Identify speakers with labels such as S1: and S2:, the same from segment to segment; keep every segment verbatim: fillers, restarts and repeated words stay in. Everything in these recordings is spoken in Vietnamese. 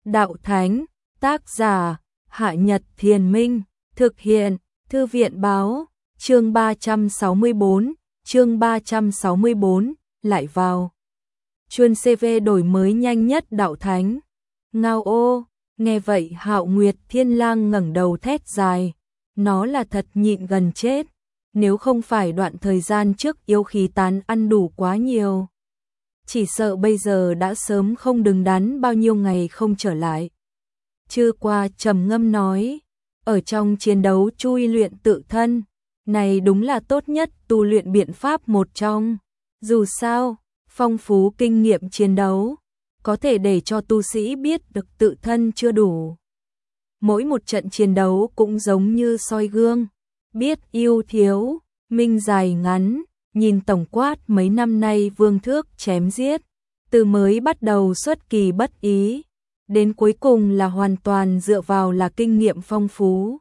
S1: đạo thánh, tác giả, Hạ Nhật Thiền Minh, thực hiện, Thư viện báo, chương ba trăm sáu mươi tư, chương ba trăm sáu mươi tư, lại vào. Chuyên xê vê đổi mới nhanh nhất đạo thánh. Ngao ô, nghe vậy Hạo Nguyệt Thiên Lang ngẩng đầu thét dài, nó là thật nhịn gần chết, nếu không phải đoạn thời gian trước yêu khí tán ăn đủ quá nhiều. Chỉ sợ bây giờ đã sớm không đứng đắn bao nhiêu ngày không trở lại. Trưa qua trầm ngâm nói, ở trong chiến đấu chui luyện tự thân, này đúng là tốt nhất tu luyện biện pháp một trong. Dù sao, phong phú kinh nghiệm chiến đấu, có thể để cho tu sĩ biết được tự thân chưa đủ. Mỗi một trận chiến đấu cũng giống như soi gương, biết ưu thiếu, minh dài ngắn, nhìn tổng quát mấy năm nay Vương Thước chém giết, từ mới bắt đầu xuất kỳ bất ý, đến cuối cùng là hoàn toàn dựa vào là kinh nghiệm phong phú.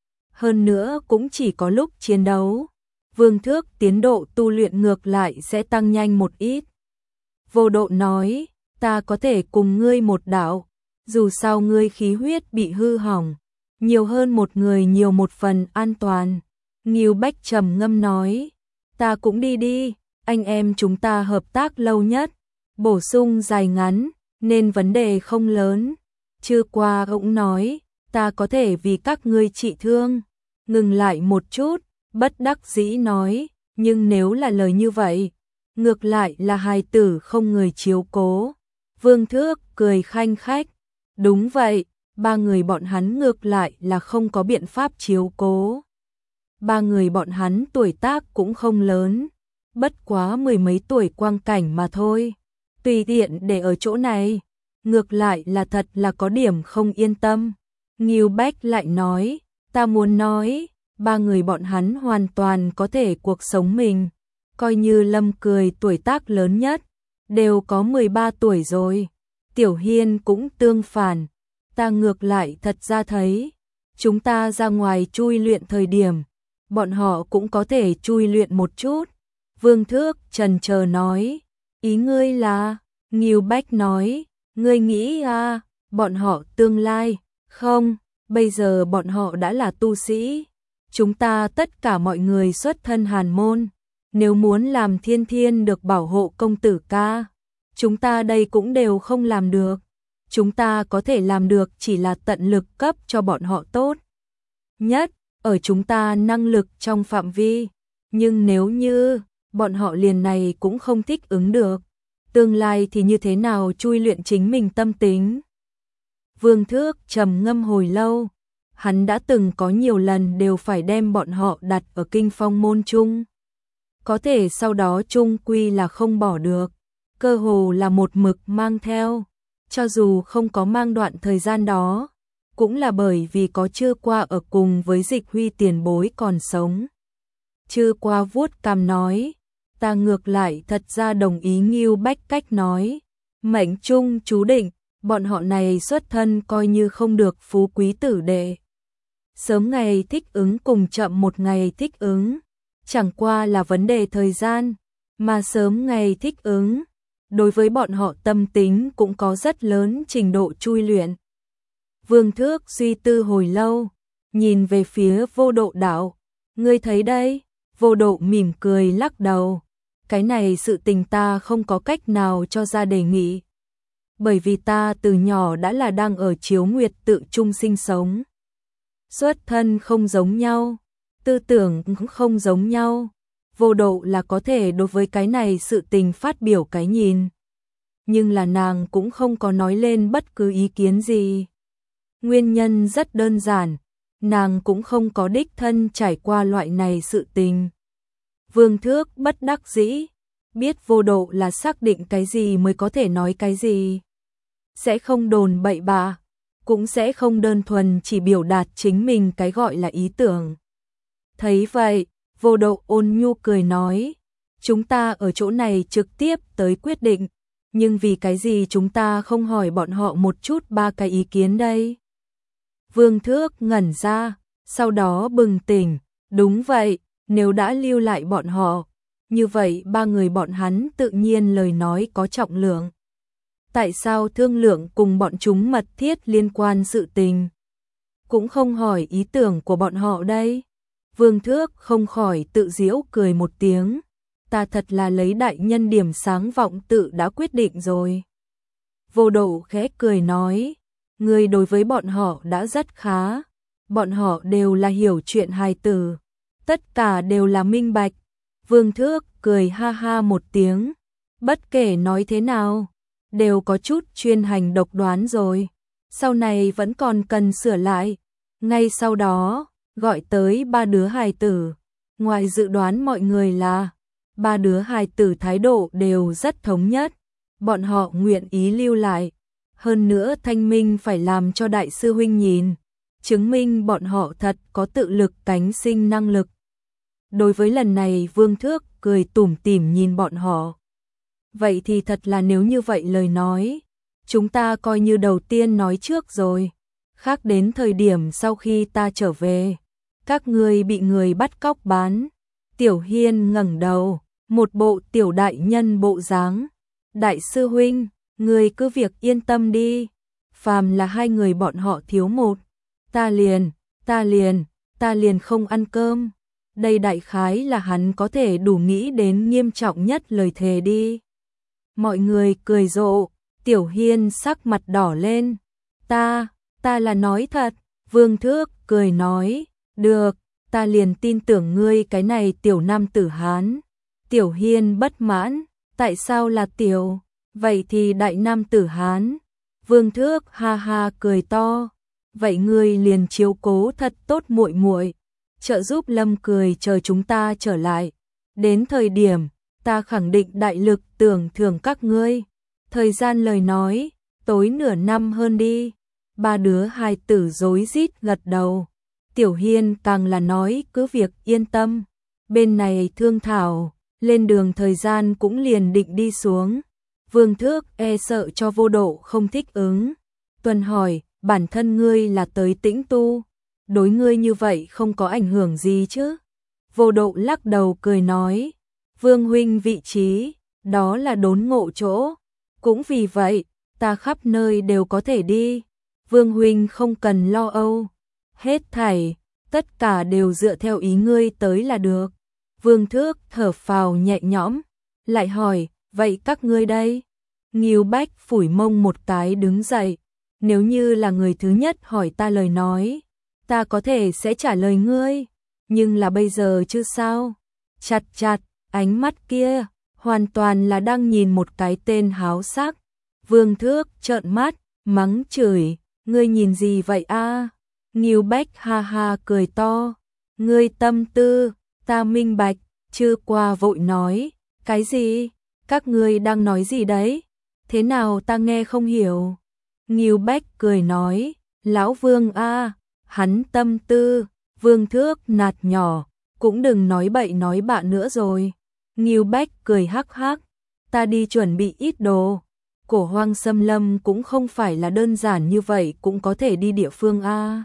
S1: Hơn nữa cũng chỉ có lúc chiến đấu, Vương Thước tiến độ tu luyện ngược lại sẽ tăng nhanh một ít. Vô Độ nói, ta có thể cùng ngươi một đạo, dù sao ngươi khí huyết bị hư hỏng, nhiều hơn một người nhiều một phần an toàn. Ngưu Bách trầm ngâm nói, ta cũng đi đi, anh em chúng ta hợp tác lâu nhất, bổ sung dài ngắn, nên vấn đề không lớn. Trưa qua cũng nói, ta có thể vì các ngươi trị thương. Ngừng lại một chút, bất đắc dĩ nói, nhưng nếu là lời như vậy, ngược lại là hài tử không người chiếu cố. Vương Thước cười khanh khách, đúng vậy, ba người bọn hắn ngược lại là không có biện pháp chiếu cố. Ba người bọn hắn tuổi tác cũng không lớn, bất quá mười mấy tuổi quang cảnh mà thôi. Tùy tiện để ở chỗ này, ngược lại là thật là có điểm không yên tâm. Ngưu Bách lại nói, ta muốn nói, ba người bọn hắn hoàn toàn có thể cuộc sống mình, coi như Lâm Cười tuổi tác lớn nhất, đều có mười ba tuổi rồi. Tiểu Hiên cũng tương phản, ta ngược lại thật ra thấy, chúng ta ra ngoài chui luyện thời điểm, bọn họ cũng có thể chui luyện một chút. Vương Thước chần chờ nói, ý ngươi là? Ngưu Bách nói, ngươi nghĩ à, bọn họ tương lai, không, bây giờ bọn họ đã là tu sĩ. Chúng ta tất cả mọi người xuất thân hàn môn, nếu muốn làm thiên thiên được bảo hộ công tử ca, chúng ta đây cũng đều không làm được. Chúng ta có thể làm được chỉ là tận lực cấp cho bọn họ tốt nhất, ở chúng ta năng lực trong phạm vi, nhưng nếu như bọn họ liền này cũng không thích ứng được, tương lai thì như thế nào chui luyện chính mình tâm tính. Vương Thước trầm ngâm hồi lâu, hắn đã từng có nhiều lần đều phải đem bọn họ đặt ở kinh phong môn chung. Có thể sau đó chung quy là không bỏ được, cơ hồ là một mực mang theo, cho dù không có mang đoạn thời gian đó, cũng là bởi vì có Trưa Qua ở cùng với Dịch Huy tiền bối còn sống. Trưa Qua vuốt cằm nói, ta ngược lại thật ra đồng ý Ngưu Bách cách nói, mệnh chung chú định, bọn họ này xuất thân coi như không được phú quý tử đệ. Sớm ngày thích ứng cùng chậm một ngày thích ứng, chẳng qua là vấn đề thời gian, mà sớm ngày thích ứng, đối với bọn họ tâm tính cũng có rất lớn trình độ chui luyện. Vương Thước suy tư hồi lâu, nhìn về phía Vô Độ đạo, ngươi thấy đây? Vô Độ mỉm cười lắc đầu, cái này sự tình ta không có cách nào cho ra đề nghị. Bởi vì ta từ nhỏ đã là đang ở Chiếu Nguyệt tự chung sinh sống. Xuất thân không giống nhau, tư tưởng cũng không giống nhau. Vô Độ là có thể đối với cái này sự tình phát biểu cái nhìn. Nhưng là nàng cũng không có nói lên bất cứ ý kiến gì. Nguyên nhân rất đơn giản, nàng cũng không có đích thân trải qua loại này sự tình. Vương Thước bất đắc dĩ, biết Vô Độ là xác định cái gì mới có thể nói cái gì. Sẽ không đồn bậy bạ, cũng sẽ không đơn thuần chỉ biểu đạt chính mình cái gọi là ý tưởng. Thấy vậy, Vô Độ ôn nhu cười nói, chúng ta ở chỗ này trực tiếp tới quyết định, nhưng vì cái gì chúng ta không hỏi bọn họ một chút ba cái ý kiến đây? Vương Thước ngẩn ra, sau đó bừng tỉnh, đúng vậy, nếu đã lưu lại bọn họ, như vậy ba người bọn hắn tự nhiên lời nói có trọng lượng. Tại sao thương lượng cùng bọn chúng mật thiết liên quan sự tình? Cũng không hỏi ý tưởng của bọn họ đây. Vương Thước không khỏi tự giễu cười một tiếng. Ta thật là lấy đại nhân điểm sáng vọng tự đã quyết định rồi. Vô Độ khẽ cười nói, người đối với bọn họ đã rất khá. Bọn họ đều là hiểu chuyện hài tử. Tất cả đều là minh bạch. Vương Thước cười ha ha một tiếng. Bất kể nói thế nào, đều có chút chuyên hành độc đoán rồi. Sau này vẫn còn cần sửa lại. Ngay sau đó, gọi tới ba đứa hài tử. Ngoài dự đoán mọi người là, ba đứa hài tử thái độ đều rất thống nhất. Bọn họ nguyện ý lưu lại. Hơn nữa Thanh Minh phải làm cho đại sư huynh nhìn. Chứng minh bọn họ thật có tự lực cánh sinh năng lực. Đối với lần này Vương Thước cười tủm tỉm nhìn bọn họ. Vậy thì thật là nếu như vậy lời nói, chúng ta coi như đầu tiên nói trước rồi. Khác đến thời điểm sau khi ta trở về, các ngươi bị người bắt cóc bán. Tiểu Hiên ngẩng đầu, một bộ tiểu đại nhân bộ dáng. Đại sư huynh, ngươi cứ việc yên tâm đi. Phàm là hai người bọn họ thiếu một, ta liền, ta liền, ta liền không ăn cơm. Đây đại khái là hắn có thể đủ nghĩ đến nghiêm trọng nhất lời thề đi. Mọi người cười rộ, Tiểu Hiên sắc mặt đỏ lên. Ta, ta là nói thật. Vương Thước cười nói, được, ta liền tin tưởng ngươi cái này tiểu nam tử Hán. Tiểu Hiên bất mãn, tại sao là tiểu, vậy thì đại nam tử Hán. Vương Thước ha ha cười to, vậy ngươi liền chiếu cố thật tốt muội muội, trợ giúp Lâm Cười chờ chúng ta trở lại. Đến thời điểm, ta khẳng định đại lực tưởng thưởng các ngươi. Thời gian lời nói, tối nửa năm hơn đi. Ba đứa hài tử rối rít gật đầu. Tiểu Hiên càng là nói cứ việc yên tâm. Bên này thương thảo, lên đường thời gian cũng liền định đi xuống. Vương Thước e sợ cho Vô Độ không thích ứng. Tuần hỏi, bản thân ngươi là tới Tĩnh Tu. Đối ngươi như vậy không có ảnh hưởng gì chứ? Vô Độ lắc đầu cười nói, Vương huynh vị trí, đó là đốn ngộ chỗ. Cũng vì vậy, ta khắp nơi đều có thể đi. Vương huynh không cần lo âu. Hết thảy, tất cả đều dựa theo ý ngươi tới là được. Vương Thước thở phào nhẹ nhõm, lại hỏi, vậy các ngươi đây? Ngưu Bách phủi mông một cái đứng dậy. Nếu như là người thứ nhất hỏi ta lời nói, ta có thể sẽ trả lời ngươi. Nhưng là bây giờ chứ sao? Chặt chặt, ánh mắt kia, hoàn toàn là đang nhìn một cái tên háo sắc. Vương Thước trợn mắt, mắng chửi, ngươi nhìn gì vậy a? Ngưu Bách ha ha cười to, ngươi tâm tư, ta minh bạch. Chư qua vội nói, cái gì? Các ngươi đang nói gì đấy? Thế nào ta nghe không hiểu? Ngưu Bách cười nói, lão Vương a, hắn tâm tư. Vương Thước nạt nhỏ, cũng đừng nói bậy nói bạ nữa rồi. Ngưu Bách cười hắc hắc, ta đi chuẩn bị ít đồ. Cổ Hoang Xâm Lâm cũng không phải là đơn giản như vậy cũng có thể đi địa phương a.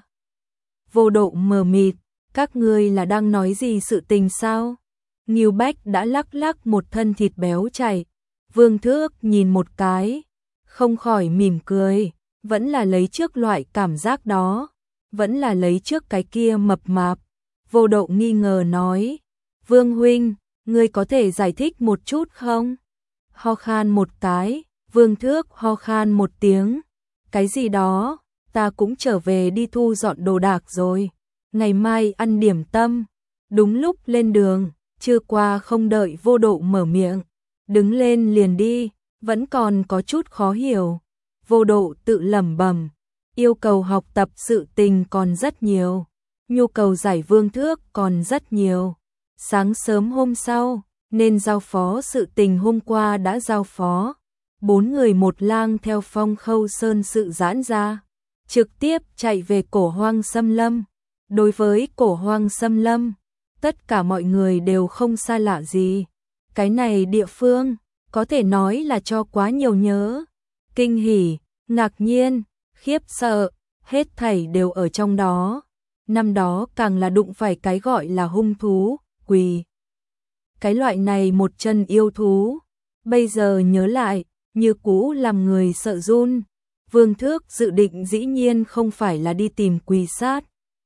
S1: Vô Độ mờ mịt, các ngươi là đang nói gì sự tình sao? Ngưu Bách đã lắc lắc một thân thịt béo chảy. Vương Thước nhìn một cái, không khỏi mỉm cười, vẫn là lấy trước loại cảm giác đó, vẫn là lấy trước cái kia mập mạp. Vô Độ nghi ngờ nói, Vương huynh, ngươi có thể giải thích một chút không? Ho khan một cái, Vương Thước ho khan một tiếng, cái gì đó, ta cũng trở về đi thu dọn đồ đạc rồi, ngày mai ăn điểm tâm. Đúng lúc lên đường, chưa qua không đợi Vô Độ mở miệng, đứng lên liền đi, vẫn còn có chút khó hiểu. Vô Độ tự lẩm bẩm, yêu cầu học tập sự tình còn rất nhiều, nhu cầu giải Vương Thước còn rất nhiều. Sáng sớm hôm sau, nên giao phó sự tình hôm qua đã giao phó. Bốn người một lang theo Phong Khâu Sơn sự giãn ra, trực tiếp chạy về Cổ Hoang Xâm Lâm. Đối với Cổ Hoang Xâm Lâm, tất cả mọi người đều không xa lạ gì. Cái này địa phương, có thể nói là cho quá nhiều nhớ, kinh hỉ, ngạc nhiên, khiếp sợ, hết thảy đều ở trong đó. Năm đó càng là đụng phải cái gọi là hung thú, quỳ. Cái loại này một chân yêu thú, bây giờ nhớ lại, như cũ làm người sợ run. Vương Thước dự định dĩ nhiên không phải là đi tìm Quỳ Sát.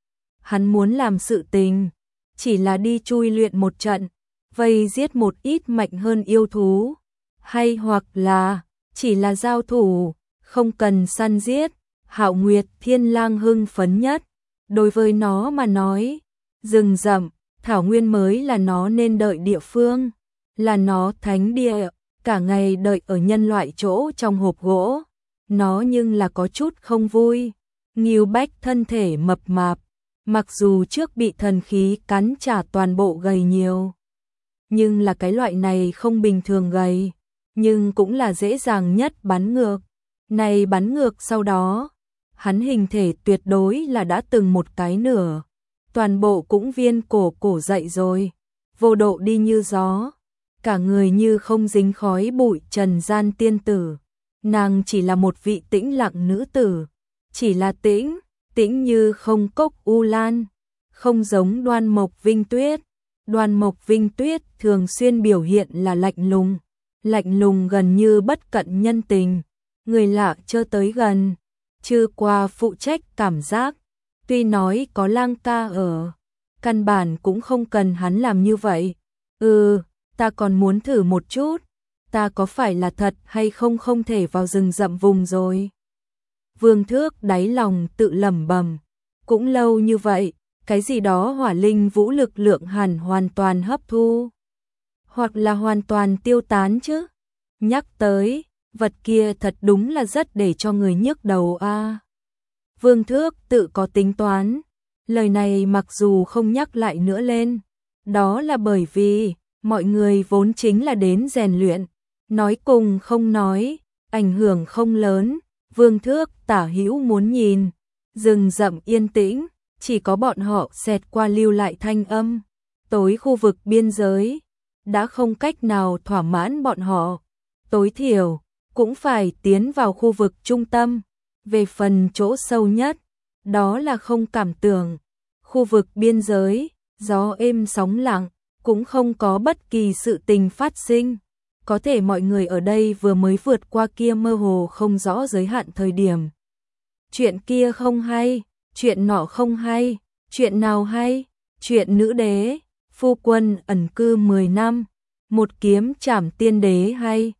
S1: Hắn muốn làm sự tình, chỉ là đi chui luyện một trận, vây giết một ít mạnh hơn yêu thú, hay hoặc là chỉ là giao thủ, không cần săn giết. Hạo Nguyệt Thiên Lang hưng phấn nhất, đối với nó mà nói, rừng rậm, thảo nguyên mới là nó nên đợi địa phương, là nó thánh địa, cả ngày đợi ở nhân loại chỗ trong hộp gỗ, nó nhưng là có chút không vui. Ngưu Bách thân thể mập mạp, mặc dù trước bị thần khí cắn trả toàn bộ gầy nhiều, nhưng là cái loại này không bình thường gầy, nhưng cũng là dễ dàng nhất bắn ngược. Này bắn ngược sau đó, hắn hình thể tuyệt đối là đã từng một cái nửa, toàn bộ cũng viên cổ cổ dậy rồi, vô độ đi như gió, cả người như không dính khói bụi trần gian tiên tử. Nàng chỉ là một vị tĩnh lặng nữ tử, chỉ là tĩnh, tĩnh như không cốc u lan, không giống Đoan Mộc Vinh Tuyết. Đoan Mộc Vinh Tuyết thường xuyên biểu hiện là lạnh lùng, lạnh lùng gần như bất cận nhân tình, người lạ chơ tới gần, chưa qua phụ trách cảm giác, tuy nói có Lang ca ở, căn bản cũng không cần hắn làm như vậy. Ừ, ta còn muốn thử một chút, ta có phải là thật hay không không thể vào rừng rậm vùng rồi. Vương Thước đáy lòng tự lẩm bẩm, cũng lâu như vậy, cái gì đó hỏa linh vũ lực lượng hẳn hoàn toàn hấp thu, hoặc là hoàn toàn tiêu tán chứ. Nhắc tới, vật kia thật đúng là rất để cho người nhức đầu a. À. Vương Thước tự có tính toán, lời này mặc dù không nhắc lại nữa lên, đó là bởi vì mọi người vốn chính là đến rèn luyện, nói cùng không nói, ảnh hưởng không lớn. Vương Thước tả hữu muốn nhìn, rừng rậm yên tĩnh, chỉ có bọn họ xẹt qua lưu lại thanh âm, tối khu vực biên giới đã không cách nào thỏa mãn bọn họ, tối thiểu cũng phải tiến vào khu vực trung tâm. Về phần chỗ sâu nhất, đó là không cảm tưởng. Khu vực biên giới, gió êm sóng lặng, cũng không có bất kỳ sự tình phát sinh. Có thể mọi người ở đây vừa mới vượt qua kia mơ hồ không rõ giới hạn thời điểm. Chuyện kia không hay, chuyện nọ không hay, chuyện nào hay, chuyện nữ đế, phu quân ẩn cư mười năm, một kiếm trảm tiên đế hay.